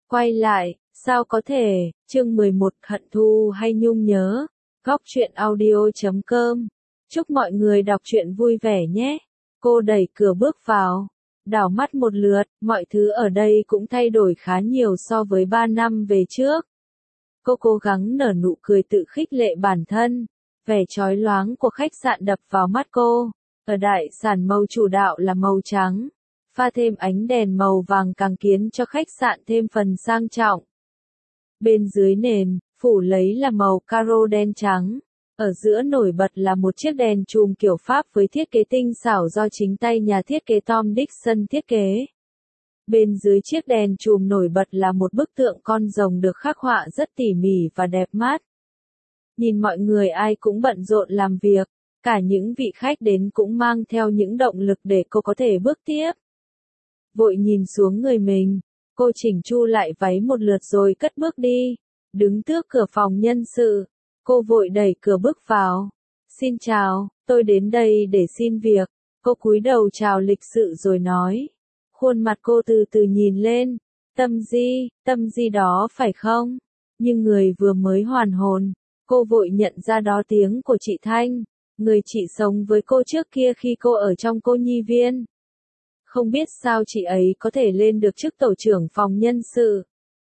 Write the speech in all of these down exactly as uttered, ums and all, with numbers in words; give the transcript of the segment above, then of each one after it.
Quay lại, sao có thể, chương mười một hận thù hay nhung nhớ, góc truyện audio chấm com. Chúc mọi người đọc truyện vui vẻ nhé. Cô đẩy cửa bước vào, đảo mắt một lượt, mọi thứ ở đây cũng thay đổi khá nhiều so với ba năm về trước. Cô cố gắng nở nụ cười tự khích lệ bản thân, vẻ chói loáng của khách sạn đập vào mắt cô. Ở đại sảnh màu chủ đạo là màu trắng, pha thêm ánh đèn màu vàng càng khiến cho khách sạn thêm phần sang trọng. Bên dưới nền, phủ lấy là màu caro đen trắng. Ở giữa nổi bật là một chiếc đèn chùm kiểu Pháp với thiết kế tinh xảo do chính tay nhà thiết kế Tom Dixon thiết kế. Bên dưới chiếc đèn chùm nổi bật là một bức tượng con rồng được khắc họa rất tỉ mỉ và đẹp mắt. Nhìn mọi người ai cũng bận rộn làm việc, cả những vị khách đến cũng mang theo những động lực để cô có thể bước tiếp. Vội nhìn xuống người mình, cô chỉnh chu lại váy một lượt rồi cất bước đi, đứng trước cửa phòng nhân sự. Cô vội đẩy cửa bước vào. Xin chào, tôi đến đây để xin việc. Cô cúi đầu chào lịch sự rồi nói. Khuôn mặt cô từ từ nhìn lên. Tâm Di, Tâm Di đó phải không? Nhưng người vừa mới hoàn hồn, cô vội nhận ra đó tiếng của chị Thanh, người chị sống với cô trước kia khi cô ở trong cô nhi viên. Không biết sao chị ấy có thể lên được chức tổ trưởng phòng nhân sự.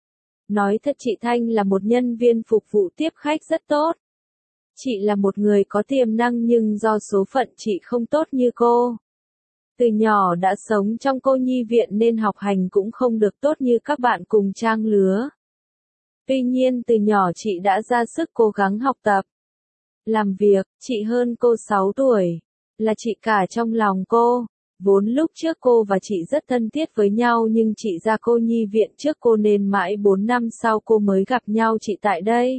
Nói thật chị Thanh là một nhân viên phục vụ tiếp khách rất tốt. Chị là một người có tiềm năng nhưng do số phận chị không tốt như cô. Từ nhỏ đã sống trong cô nhi viện nên học hành cũng không được tốt như các bạn cùng trang lứa. Tuy nhiên từ nhỏ chị đã ra sức cố gắng học tập. Làm việc, chị hơn cô sáu tuổi. Là chị cả trong lòng cô. Vốn lúc trước cô và chị rất thân thiết với nhau nhưng chị ra cô nhi viện trước cô nên mãi bốn năm sau cô mới gặp nhau chị tại đây.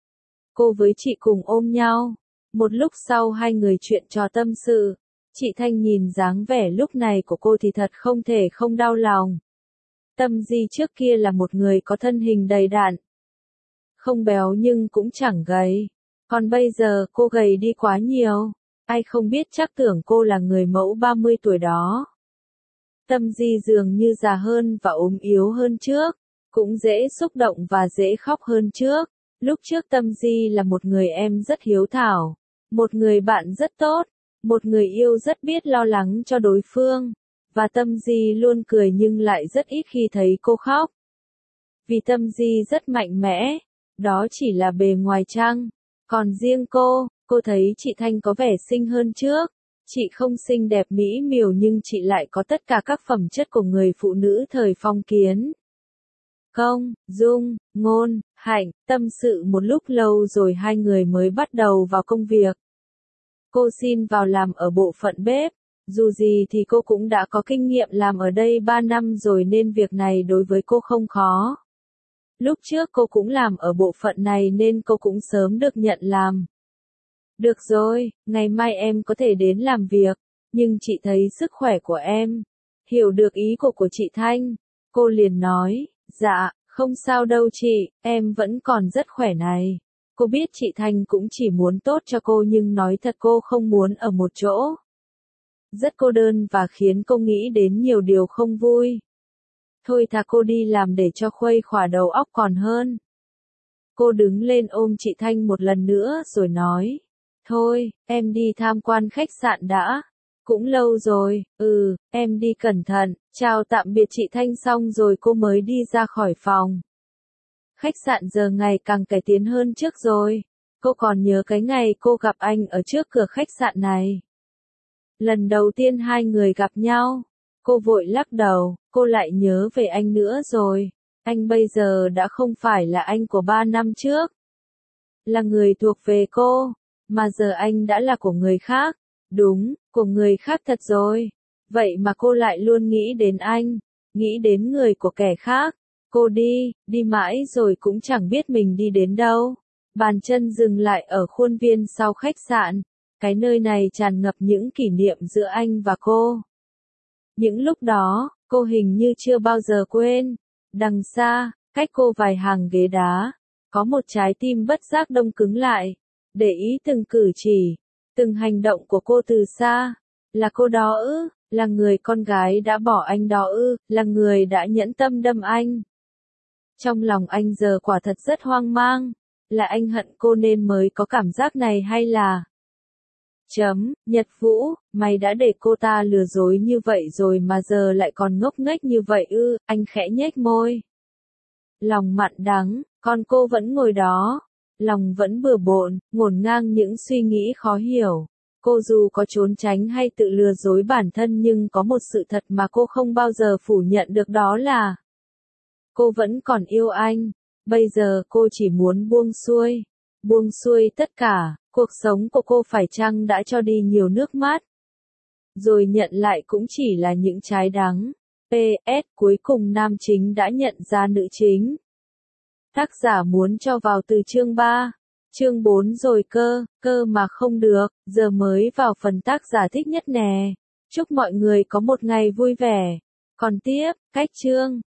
Cô với chị cùng ôm nhau. Một lúc sau hai người chuyện trò tâm sự. Chị Thanh nhìn dáng vẻ lúc này của cô thì thật không thể không đau lòng. Tâm Di trước kia là một người có thân hình đầy đặn. Không béo nhưng cũng chẳng gầy. Còn bây giờ cô gầy đi quá nhiều. Ai không biết chắc tưởng cô là người mẫu ba mươi tuổi đó. Tâm Di dường như già hơn và ốm yếu hơn trước, cũng dễ xúc động và dễ khóc hơn trước. Lúc trước Tâm Di là một người em rất hiếu thảo, một người bạn rất tốt, một người yêu rất biết lo lắng cho đối phương, và Tâm Di luôn cười nhưng lại rất ít khi thấy cô khóc. Vì Tâm Di rất mạnh mẽ, đó chỉ là bề ngoài chăng, còn riêng cô, cô thấy chị Thanh có vẻ xinh hơn trước. Chị không xinh đẹp mỹ miều nhưng chị lại có tất cả các phẩm chất của người phụ nữ thời phong kiến. Công, dung, ngôn, hạnh, tâm sự một lúc lâu rồi hai người mới bắt đầu vào công việc. Cô xin vào làm ở bộ phận bếp, dù gì thì cô cũng đã có kinh nghiệm làm ở đây ba năm rồi nên việc này đối với cô không khó. Lúc trước cô cũng làm ở bộ phận này nên cô cũng sớm được nhận làm. Được rồi, ngày mai em có thể đến làm việc, nhưng chị thấy sức khỏe của em. Hiểu được ý của của chị Thanh, cô liền nói, dạ, không sao đâu chị, em vẫn còn rất khỏe này. Cô biết chị Thanh cũng chỉ muốn tốt cho cô nhưng nói thật cô không muốn ở một chỗ. Rất cô đơn và khiến cô nghĩ đến nhiều điều không vui. Thôi thà cô đi làm để cho khuây khỏa đầu óc còn hơn. Cô đứng lên ôm chị Thanh một lần nữa rồi nói. Thôi, em đi tham quan khách sạn đã. Cũng lâu rồi, ừ, em đi cẩn thận, chào tạm biệt chị Thanh xong rồi cô mới đi ra khỏi phòng. Khách sạn giờ ngày càng cải tiến hơn trước rồi. Cô còn nhớ cái ngày cô gặp anh ở trước cửa khách sạn này. Lần đầu tiên hai người gặp nhau, cô vội lắc đầu, cô lại nhớ về anh nữa rồi. Anh bây giờ đã không phải là anh của ba năm trước. Là người thuộc về cô. Mà giờ anh đã là của người khác. Đúng, của người khác thật rồi. Vậy mà cô lại luôn nghĩ đến anh, nghĩ đến người của kẻ khác. Cô đi, đi mãi rồi cũng chẳng biết mình đi đến đâu. Bàn chân dừng lại ở khuôn viên sau khách sạn. Cái nơi này tràn ngập những kỷ niệm giữa anh và cô. Những lúc đó, cô hình như chưa bao giờ quên. Đằng xa, cách cô vài hàng ghế đá, có một trái tim bất giác đông cứng lại. Để ý từng cử chỉ, từng hành động của cô từ xa. Là cô đó ư, là người con gái đã bỏ anh đó ư, là người đã nhẫn tâm đâm anh. Trong lòng anh giờ quả thật rất hoang mang. Là anh hận cô nên mới có cảm giác này hay là... Chấm, Nhật Vũ, mày đã để cô ta lừa dối như vậy rồi mà giờ lại còn ngốc nghếch như vậy ư, anh khẽ nhếch môi. Lòng mặn đắng, còn cô vẫn ngồi đó. Lòng vẫn bừa bộn, ngổn ngang những suy nghĩ khó hiểu. Cô dù có trốn tránh hay tự lừa dối bản thân nhưng có một sự thật mà cô không bao giờ phủ nhận được, đó là cô vẫn còn yêu anh. Bây giờ cô chỉ muốn buông xuôi. Buông xuôi tất cả, cuộc sống của cô phải chăng đã cho đi nhiều nước mắt. Rồi nhận lại cũng chỉ là những trái đắng. pê ét cuối cùng nam chính đã nhận ra nữ chính. Tác giả muốn cho vào từ chương ba. Chương bốn rồi cơ, cơ mà không được, giờ mới vào phần tác giả thích nhất nè. Chúc mọi người có một ngày vui vẻ. Còn tiếp, cách chương.